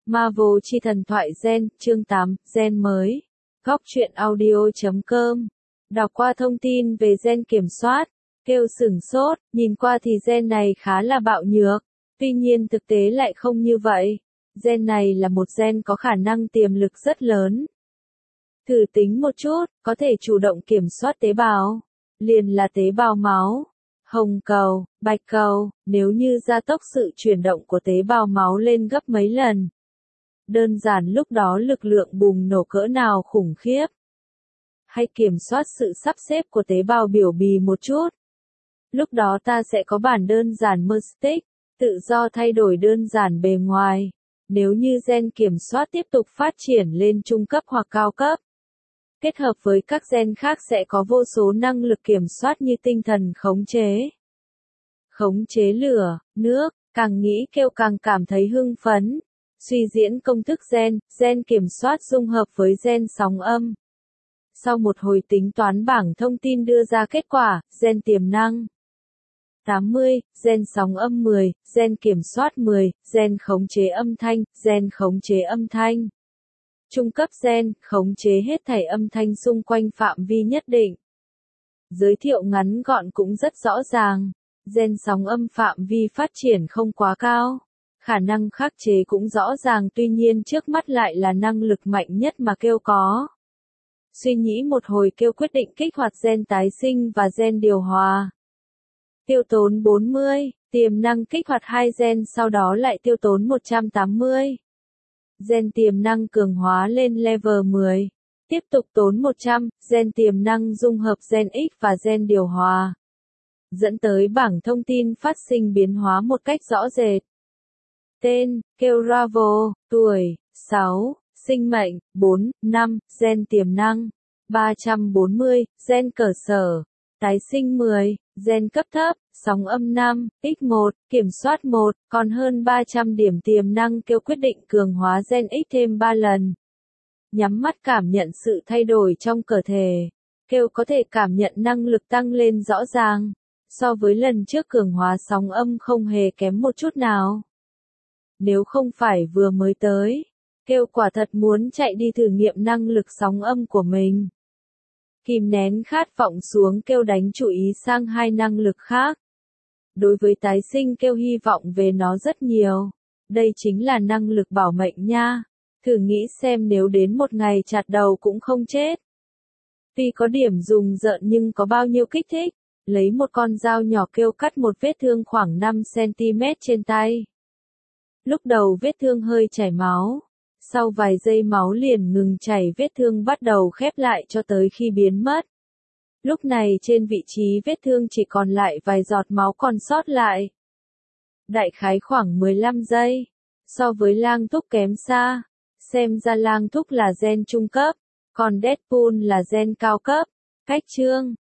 Marvel chi thần thoại gen, chương 8, gen mới. Góc truyện audio.com. Đọc qua thông tin về gen kiểm soát, kêu sửng sốt, nhìn qua thì gen này khá là bạo nhược. Tuy nhiên thực tế lại không như vậy. Gen này là một gen có khả năng tiềm lực rất lớn. Thử tính một chút, có thể chủ động kiểm soát tế bào. Liền là tế bào máu, hồng cầu, bạch cầu, nếu như gia tốc sự chuyển động của tế bào máu lên gấp mấy lần. Đơn giản lúc đó lực lượng bùng nổ cỡ nào khủng khiếp. Hay kiểm soát sự sắp xếp của tế bào biểu bì một chút. Lúc đó ta sẽ có bản đơn giản Mystic, tự do thay đổi đơn giản bề ngoài. Nếu như gen kiểm soát tiếp tục phát triển lên trung cấp hoặc cao cấp. Kết hợp với các gen khác sẽ có vô số năng lực kiểm soát như tinh thần khống chế lửa, nước, càng nghĩ kêu càng cảm thấy hưng phấn. Suy diễn công thức gen kiểm soát dung hợp với gen sóng âm. Sau một hồi tính toán bảng thông tin đưa ra kết quả, gen tiềm năng 80, gen sóng âm 10, gen kiểm soát 10, gen khống chế âm thanh. Trung cấp gen, khống chế hết thảy âm thanh xung quanh phạm vi nhất định. Giới thiệu ngắn gọn cũng rất rõ ràng. Gen sóng âm phạm vi phát triển không quá cao. Khả năng khắc chế cũng rõ ràng, tuy nhiên trước mắt lại là năng lực mạnh nhất mà kêu có. Suy nghĩ một hồi kêu quyết định kích hoạt gen tái sinh và gen điều hòa. Tiêu tốn 40, tiềm năng kích hoạt 2 gen sau đó lại tiêu tốn 180. Gen tiềm năng cường hóa lên level 10. Tiếp tục tốn 100, gen tiềm năng dung hợp gen X và gen điều hòa. Dẫn tới bảng thông tin phát sinh biến hóa một cách rõ rệt. Tên, kêu Bravo, tuổi, 6, sinh mệnh, 4, 5, gen tiềm năng, 340, gen cơ sở, tái sinh 10, gen cấp thấp, sóng âm 5, X1, kiểm soát 1, còn hơn 300 điểm tiềm năng kêu quyết định cường hóa gen X thêm 3 lần. Nhắm mắt cảm nhận sự thay đổi trong cơ thể, kêu có thể cảm nhận năng lực tăng lên rõ ràng. So với lần trước cường hóa sóng âm không hề kém một chút nào. Nếu không phải vừa mới tới, kêu quả thật muốn chạy đi thử nghiệm năng lực sóng âm của mình. Kìm nén khát vọng xuống kêu đánh chú ý sang hai năng lực khác. Đối với tái sinh kêu hy vọng về nó rất nhiều. Đây chính là năng lực bảo mệnh nha. Thử nghĩ xem nếu đến một ngày chặt đầu cũng không chết. Tuy có điểm rùng rợn nhưng có bao nhiêu kích thích. Lấy một con dao nhỏ kêu cắt một vết thương khoảng 5 cm trên tay. Lúc đầu vết thương hơi chảy máu. Sau vài giây máu liền ngừng chảy, vết thương bắt đầu khép lại cho tới khi biến mất. Lúc này trên vị trí vết thương chỉ còn lại vài giọt máu còn sót lại. Đại khái khoảng 15 giây. So với lang thúc kém xa. Xem ra lang thúc là gen trung cấp. Còn Deadpool là gen cao cấp. Cách chương.